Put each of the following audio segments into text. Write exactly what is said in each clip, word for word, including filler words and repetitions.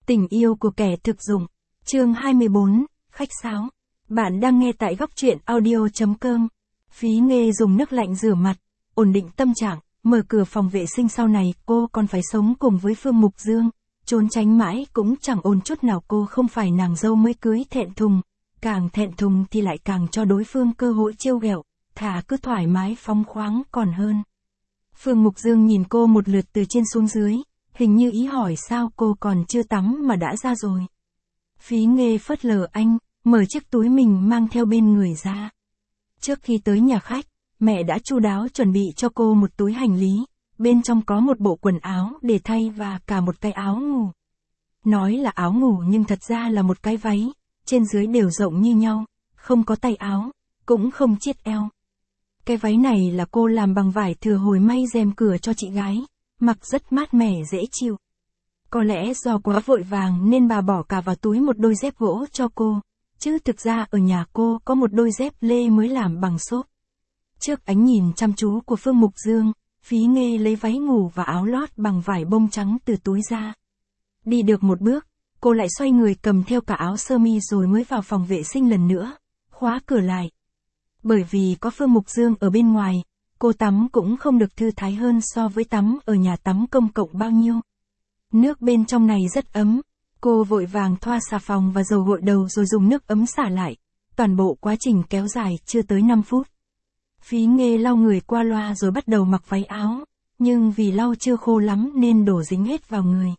Tình yêu của kẻ thực dụng. Chương hai mươi bốn, khách sáo. Bạn đang nghe tại góc truyện audio.com. Phí Nghê dùng nước lạnh rửa mặt, ổn định tâm trạng, mở cửa phòng vệ sinh. Sau này cô còn phải sống cùng với Phương Mục Dương, trốn tránh mãi cũng chẳng ổn chút nào. Cô không phải nàng dâu mới cưới thẹn thùng, càng thẹn thùng thì lại càng cho đối phương cơ hội trêu ghẹo, thà cứ thoải mái phóng khoáng còn hơn. Phương Mục Dương nhìn cô một lượt từ trên xuống dưới, hình như ý hỏi sao cô còn chưa tắm mà đã ra rồi. Phí Nghê phớt lờ anh, mở chiếc túi mình mang theo bên người ra. Trước khi tới nhà khách, mẹ đã chu đáo chuẩn bị cho cô một túi hành lý, bên trong có một bộ quần áo để thay và cả một cái áo ngủ. Nói là áo ngủ nhưng thật ra là một cái váy, trên dưới đều rộng như nhau, không có tay áo, cũng không chiết eo. Cái váy này là cô làm bằng vải thừa hồi may rèm cửa cho chị gái, mặc rất mát mẻ dễ chịu. Có lẽ do quá vội vàng nên bà bỏ cả vào túi một đôi dép gỗ cho cô, chứ thực ra ở nhà cô có một đôi dép lê mới làm bằng xốp. Trước ánh nhìn chăm chú của Phương Mục Dương, Phí Nghê lấy váy ngủ và áo lót bằng vải bông trắng từ túi ra. Đi được một bước, cô lại xoay người cầm theo cả áo sơ mi rồi mới vào phòng vệ sinh lần nữa, khóa cửa lại. Bởi vì có Phương Mục Dương ở bên ngoài, cô tắm cũng không được thư thái hơn so với tắm ở nhà tắm công cộng bao nhiêu. Nước bên trong này rất ấm, cô vội vàng thoa xà phòng và dầu gội đầu rồi dùng nước ấm xả lại. Toàn bộ quá trình kéo dài chưa tới năm phút. Phí Nghê lau người qua loa rồi bắt đầu mặc váy áo, nhưng vì lau chưa khô lắm nên đổ dính hết vào người.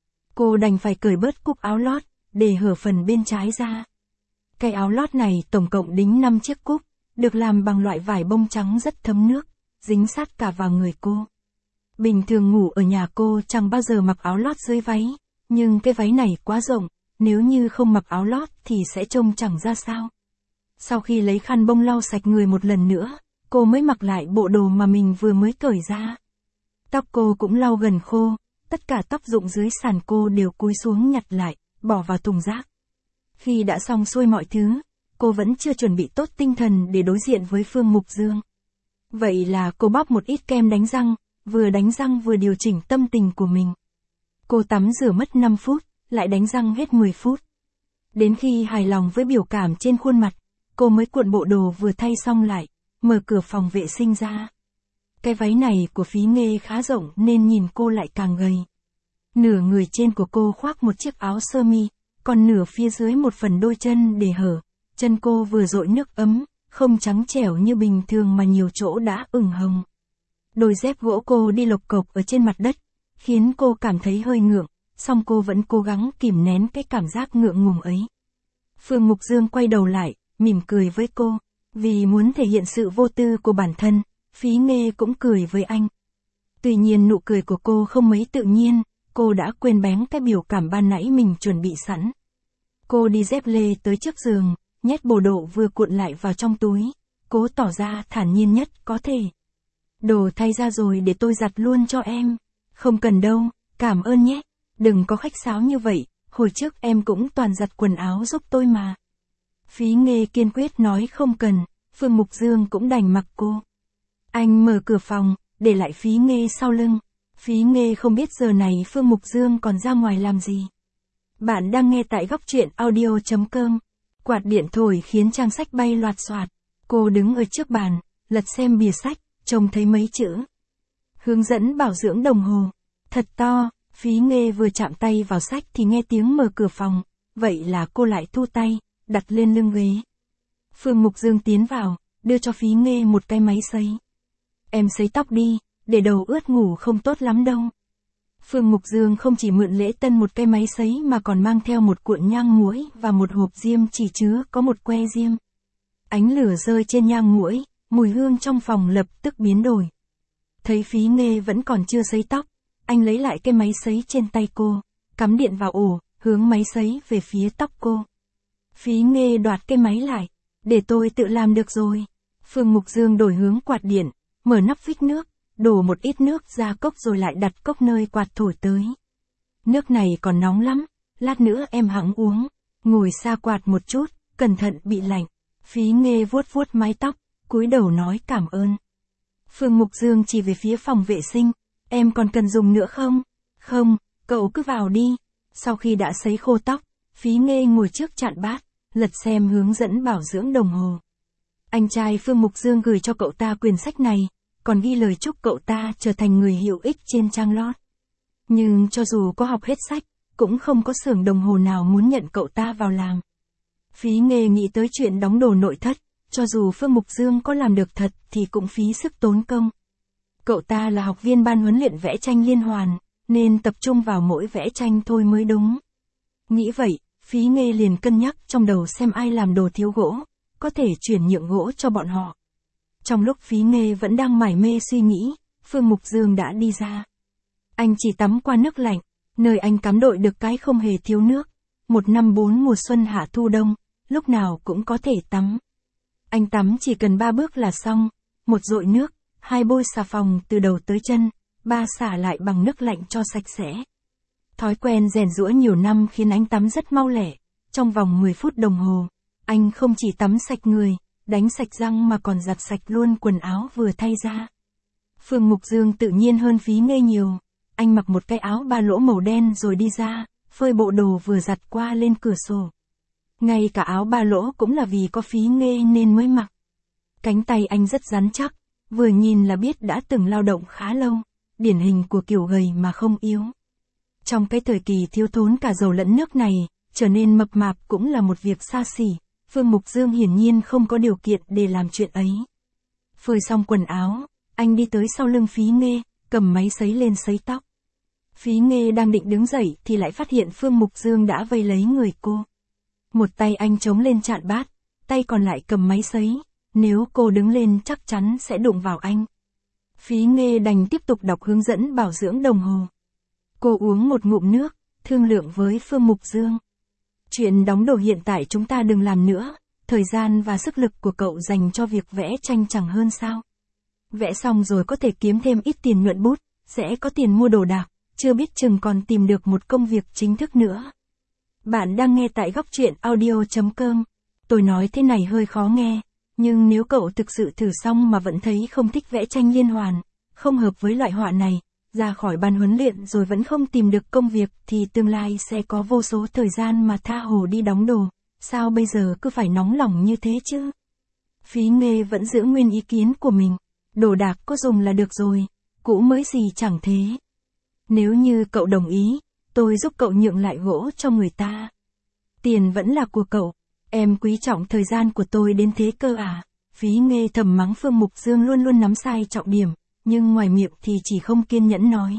Cô đành phải cởi bớt cúc áo lót, để hở phần bên trái ra. Cái áo lót này tổng cộng đính năm chiếc cúc, được làm bằng loại vải bông trắng rất thấm nước, dính sát cả vào người cô. Bình thường ngủ ở nhà cô chẳng bao giờ mặc áo lót dưới váy, nhưng cái váy này quá rộng, nếu như không mặc áo lót thì sẽ trông chẳng ra sao. Sau khi lấy khăn bông lau sạch người một lần nữa, cô mới mặc lại bộ đồ mà mình vừa mới cởi ra. Tóc cô cũng lau gần khô, tất cả tóc rụng dưới sàn cô đều cúi xuống nhặt lại, bỏ vào thùng rác. Khi đã xong xuôi mọi thứ, cô vẫn chưa chuẩn bị tốt tinh thần để đối diện với Phương Mục Dương. Vậy là cô bóp một ít kem đánh răng, vừa đánh răng vừa điều chỉnh tâm tình của mình. Cô tắm rửa mất năm phút, lại đánh răng hết mười phút. Đến khi hài lòng với biểu cảm trên khuôn mặt, cô mới cuộn bộ đồ vừa thay xong lại, mở cửa phòng vệ sinh ra. Cái váy này của Phí Nghê khá rộng nên nhìn cô lại càng gầy. Nửa người trên của cô khoác một chiếc áo sơ mi, còn nửa phía dưới một phần đôi chân để hở. Chân cô vừa dội nước ấm, không trắng trẻo như bình thường mà nhiều chỗ đã ửng hồng. Đôi dép gỗ cô đi lộc cộc ở trên mặt đất, khiến cô cảm thấy hơi ngượng, song cô vẫn cố gắng kìm nén cái cảm giác ngượng ngùng ấy. Phương Mục Dương quay đầu lại, mỉm cười với cô, vì muốn thể hiện sự vô tư của bản thân, Phí Nghê cũng cười với anh. Tuy nhiên nụ cười của cô không mấy tự nhiên, cô đã quên bén cái biểu cảm ban nãy mình chuẩn bị sẵn. Cô đi dép lê tới trước giường, nhét bộ đồ vừa cuộn lại vào trong túi, cố tỏ ra thản nhiên nhất có thể. Đồ thay ra rồi để tôi giặt luôn cho em. Không cần đâu, cảm ơn nhé. Đừng có khách sáo như vậy, hồi trước em cũng toàn giặt quần áo giúp tôi mà. Phí Nghê kiên quyết nói không cần, Phương Mục Dương cũng đành mặc cô. Anh mở cửa phòng, để lại Phí Nghê sau lưng. Phí Nghê không biết giờ này Phương Mục Dương còn ra ngoài làm gì. Bạn đang nghe tại góc truyện audio.com. Quạt điện thổi khiến trang sách bay loạt xoạt. Cô đứng ở trước bàn, lật xem bìa sách, trông thấy mấy chữ. Hướng dẫn bảo dưỡng đồng hồ. Thật to, Phí Nghê vừa chạm tay vào sách thì nghe tiếng mở cửa phòng. Vậy là cô lại thu tay, đặt lên lưng ghế. Phương Mục Dương tiến vào, đưa cho Phí Nghê một cái máy sấy. Em sấy tóc đi, để đầu ướt ngủ không tốt lắm đâu. Phương Mục Dương không chỉ mượn lễ tân một cái máy sấy mà còn mang theo một cuộn nhang muỗi và một hộp diêm chỉ chứa có một que diêm. Ánh lửa rơi trên nhang muỗi, mùi hương trong phòng lập tức biến đổi. Thấy Phí Nghê vẫn còn chưa sấy tóc, anh lấy lại cái máy sấy trên tay cô, cắm điện vào ổ, hướng máy sấy về phía tóc cô. Phí Nghê đoạt cái máy lại, để tôi tự làm được rồi. Phương Mục Dương đổi hướng quạt điện, mở nắp phích nước, đổ một ít nước ra cốc rồi lại đặt cốc nơi quạt thổi tới. Nước này còn nóng lắm, lát nữa em hẵng uống, ngồi xa quạt một chút, cẩn thận bị lạnh. Phí Nghê vuốt vuốt mái tóc, cúi đầu nói cảm ơn. Phương Mục Dương chỉ về phía phòng vệ sinh, em còn cần dùng nữa không? Không, cậu cứ vào đi. Sau khi đã sấy khô tóc, Phí Nghê ngồi trước chạn bát, lật xem hướng dẫn bảo dưỡng đồng hồ. Anh trai Phương Mục Dương gửi cho cậu ta quyển sách này, còn ghi lời chúc cậu ta trở thành người hữu ích trên trang lót. Nhưng cho dù có học hết sách, cũng không có xưởng đồng hồ nào muốn nhận cậu ta vào làm. Phí Nghê nghĩ tới chuyện đóng đồ nội thất, cho dù Phương Mục Dương có làm được thật thì cũng phí sức tốn công. Cậu ta là học viên ban huấn luyện vẽ tranh liên hoàn, nên tập trung vào mỗi vẽ tranh thôi mới đúng. Nghĩ vậy, Phí Nghê liền cân nhắc trong đầu xem ai làm đồ thiếu gỗ, có thể chuyển nhượng gỗ cho bọn họ. Trong lúc Phí Nghê vẫn đang mải mê suy nghĩ, Phương Mục Dương đã đi ra. Anh chỉ tắm qua nước lạnh, nơi anh cắm đội được cái không hề thiếu nước. Một năm bốn mùa xuân hạ thu đông, lúc nào cũng có thể tắm. Anh tắm chỉ cần ba bước là xong, một dội nước, hai bôi xà phòng từ đầu tới chân, ba xả lại bằng nước lạnh cho sạch sẽ. Thói quen rèn giũa nhiều năm khiến anh tắm rất mau lẹ, trong vòng mười phút đồng hồ, anh không chỉ tắm sạch người, đánh sạch răng mà còn giặt sạch luôn quần áo vừa thay ra. Phương Mục Dương tự nhiên hơn Phí Nghê nhiều, anh mặc một cái áo ba lỗ màu đen rồi đi ra, phơi bộ đồ vừa giặt qua lên cửa sổ. Ngay cả áo ba lỗ cũng là vì có Phí Nghê nên mới mặc. Cánh tay anh rất rắn chắc, vừa nhìn là biết đã từng lao động khá lâu, điển hình của kiểu gầy mà không yếu. Trong cái thời kỳ thiếu thốn cả dầu lẫn nước này, trở nên mập mạp cũng là một việc xa xỉ, Phương Mục Dương hiển nhiên không có điều kiện để làm chuyện ấy. Phơi xong quần áo, anh đi tới sau lưng Phí Nghê, cầm máy sấy lên sấy tóc. Phí Nghê đang định đứng dậy thì lại phát hiện Phương Mục Dương đã vây lấy người cô. Một tay anh chống lên chạn bát, tay còn lại cầm máy sấy, nếu cô đứng lên chắc chắn sẽ đụng vào anh. Phí Nghê đành tiếp tục đọc hướng dẫn bảo dưỡng đồng hồ. Cô uống một ngụm nước, thương lượng với Phương Mục Dương. Chuyện đóng đồ hiện tại chúng ta đừng làm nữa, thời gian và sức lực của cậu dành cho việc vẽ tranh chẳng hơn sao. Vẽ xong rồi có thể kiếm thêm ít tiền nhuận bút, sẽ có tiền mua đồ đạc, chưa biết chừng còn tìm được một công việc chính thức nữa. Bạn đang nghe tại góc truyện audio chấm com. Tôi nói thế này hơi khó nghe, nhưng nếu cậu thực sự thử xong mà vẫn thấy không thích vẽ tranh liên hoàn, không hợp với loại họa này, ra khỏi ban huấn luyện rồi vẫn không tìm được công việc thì tương lai sẽ có vô số thời gian mà tha hồ đi đóng đồ, sao bây giờ cứ phải nóng lòng như thế chứ? Phí Nghê vẫn giữ nguyên ý kiến của mình, đồ đạc có dùng là được rồi, cũ mới gì chẳng thế. Nếu như cậu đồng ý, tôi giúp cậu nhượng lại gỗ cho người ta. Tiền vẫn là của cậu, em quý trọng thời gian của tôi đến thế cơ à? Phí Nghê thầm mắng Phương Mục Dương luôn luôn nắm sai trọng điểm, nhưng ngoài miệng thì chỉ không kiên nhẫn nói.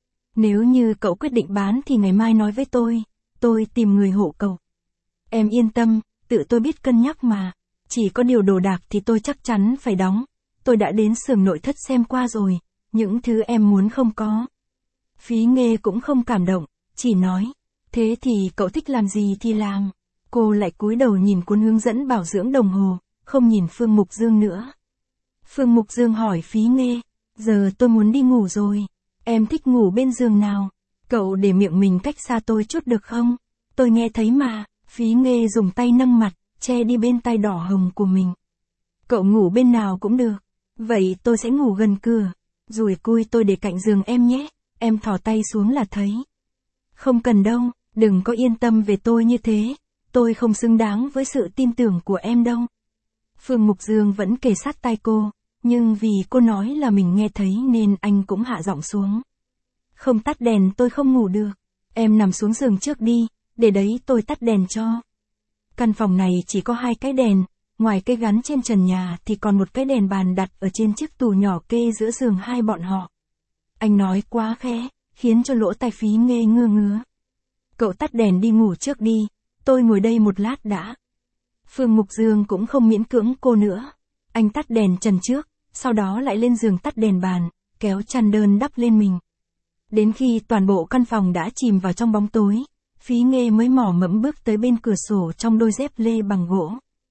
Nếu như cậu quyết định bán thì ngày mai nói với tôi, tôi tìm người hộ cậu. Em yên tâm, tự tôi biết cân nhắc mà, chỉ có điều đồ đạc thì tôi chắc chắn phải đóng, tôi đã đến xưởng nội thất xem qua rồi, những thứ em muốn không có. Phí Nghê cũng không cảm động, chỉ nói, thế thì cậu thích làm gì thì làm. Cô lại cúi đầu nhìn cuốn hướng dẫn bảo dưỡng đồng hồ, không nhìn Phương Mục Dương nữa. Phương Mục Dương hỏi Phí Nghê, giờ tôi muốn đi ngủ rồi, em thích ngủ bên giường nào? Cậu để miệng mình cách xa tôi chút được không? Tôi nghe thấy mà. Phí Nghê dùng tay nâng mặt, che đi bên tai đỏ hồng của mình. Cậu ngủ bên nào cũng được. Vậy tôi sẽ ngủ gần cửa. Rủi cui tôi để cạnh giường em nhé. Em thò tay xuống là thấy. Không cần đâu, đừng có yên tâm về tôi như thế. Tôi không xứng đáng với sự tin tưởng của em đâu. Phương Mục Dương vẫn kề sát tai cô, nhưng vì cô nói là mình nghe thấy nên anh cũng hạ giọng xuống. Không tắt đèn tôi không ngủ được. Em nằm xuống giường trước đi, để đấy tôi tắt đèn cho. Căn phòng này chỉ có hai cái đèn, ngoài cái gắn trên trần nhà thì còn một cái đèn bàn đặt ở trên chiếc tủ nhỏ kê giữa giường hai bọn họ. Anh nói quá khẽ, khiến cho lỗ tai Phí Nghê ngơ ngứa. Cậu tắt đèn đi ngủ trước đi, tôi ngồi đây một lát đã. Phương Mục Dương cũng không miễn cưỡng cô nữa. Anh tắt đèn trần trước, sau đó lại lên giường tắt đèn bàn, kéo chăn đơn đắp lên mình. Đến khi toàn bộ căn phòng đã chìm vào trong bóng tối, Phí Nghê mới mò mẫm bước tới bên cửa sổ trong đôi dép lê bằng gỗ.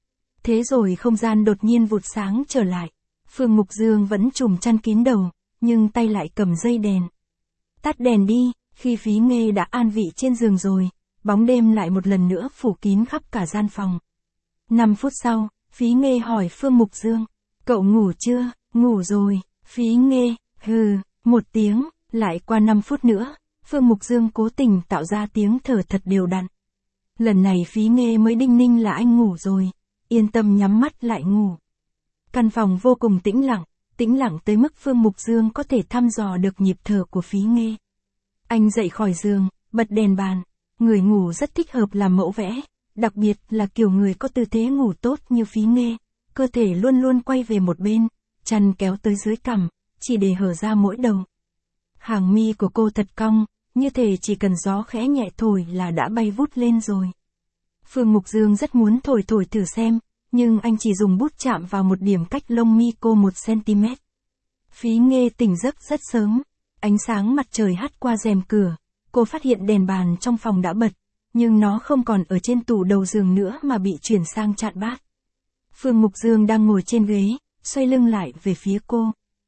Thế rồi không gian đột nhiên vụt sáng trở lại. Phương Mục Dương vẫn trùm chăn kín đầu, nhưng tay lại cầm dây đèn. Tắt đèn đi, khi Phí Nghê đã an vị trên giường rồi, bóng đêm lại một lần nữa phủ kín khắp cả gian phòng. Năm phút sau, Phí Nghê hỏi Phương Mục Dương, cậu ngủ chưa? Ngủ rồi. Phí Nghê, hừ, một tiếng, lại qua năm phút nữa, Phương Mục Dương cố tình tạo ra tiếng thở thật đều đặn. Lần này Phí Nghê mới đinh ninh là anh ngủ rồi, yên tâm nhắm mắt lại ngủ. Căn phòng vô cùng tĩnh lặng, tĩnh lặng tới mức Phương Mục Dương có thể thăm dò được nhịp thở của Phí Nghê. Anh dậy khỏi giường, bật đèn bàn, người ngủ rất thích hợp làm mẫu vẽ, đặc biệt là kiểu người có tư thế ngủ tốt như Phí Nghê, cơ thể luôn luôn quay về một bên, chăn kéo tới dưới cằm, chỉ để hở ra mỗi đầu. Hàng mi của cô thật cong, như thể chỉ cần gió khẽ nhẹ thổi là đã bay vút lên rồi. Phương Mục Dương rất muốn thổi thổi thử xem, nhưng anh chỉ dùng bút chạm vào một điểm cách lông mi cô một xăng-ti-mét. Phí Nghê tỉnh giấc rất sớm, ánh sáng mặt trời hắt qua rèm cửa, cô phát hiện đèn bàn trong phòng đã bật, nhưng nó không còn ở trên tủ đầu giường nữa mà bị chuyển sang chạn bát. Phương Mục Dương đang ngồi trên ghế, xoay lưng lại về phía cô.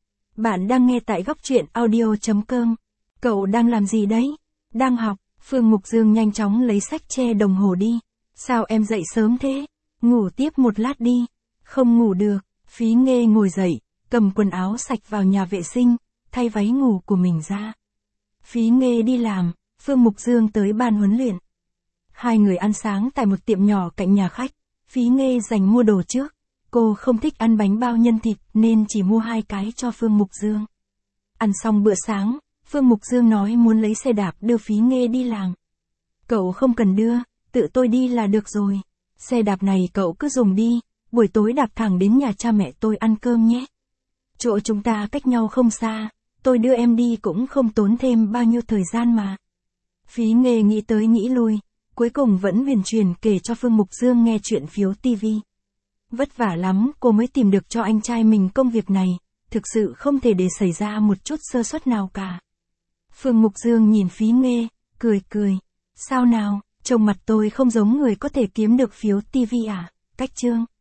Bạn đang nghe tại góc truyện audio chấm com. Cậu đang làm gì đấy? Đang học. Phương Mục Dương nhanh chóng lấy sách che đồng hồ đi. Sao em dậy sớm thế? Ngủ tiếp một lát đi. Không ngủ được. Phí Nghê ngồi dậy, cầm quần áo sạch vào nhà vệ sinh, thay váy ngủ của mình ra. Phí Nghê đi làm, Phương Mục Dương tới ban huấn luyện. Hai người ăn sáng tại một tiệm nhỏ cạnh nhà khách. Phí Nghê dành mua đồ trước. Cô không thích ăn bánh bao nhân thịt nên chỉ mua hai cái cho Phương Mục Dương. Ăn xong bữa sáng, Phương Mục Dương nói muốn lấy xe đạp đưa Phí Nghê đi làm. Cậu không cần đưa, tự tôi đi là được rồi. Xe đạp này cậu cứ dùng đi, buổi tối đạp thẳng đến nhà cha mẹ tôi ăn cơm nhé. Chỗ chúng ta cách nhau không xa, tôi đưa em đi cũng không tốn thêm bao nhiêu thời gian mà. Phí Nghê nghĩ tới nghĩ lui, cuối cùng vẫn huyền truyền kể cho Phương Mục Dương nghe chuyện phiếu ti vi. Vất vả lắm cô mới tìm được cho anh trai mình công việc này, thực sự không thể để xảy ra một chút sơ suất nào cả. Phương Mục Dương nhìn Phí Nghê, cười cười. Sao nào, trông mặt tôi không giống người có thể kiếm được phiếu ti vi à, cách chương.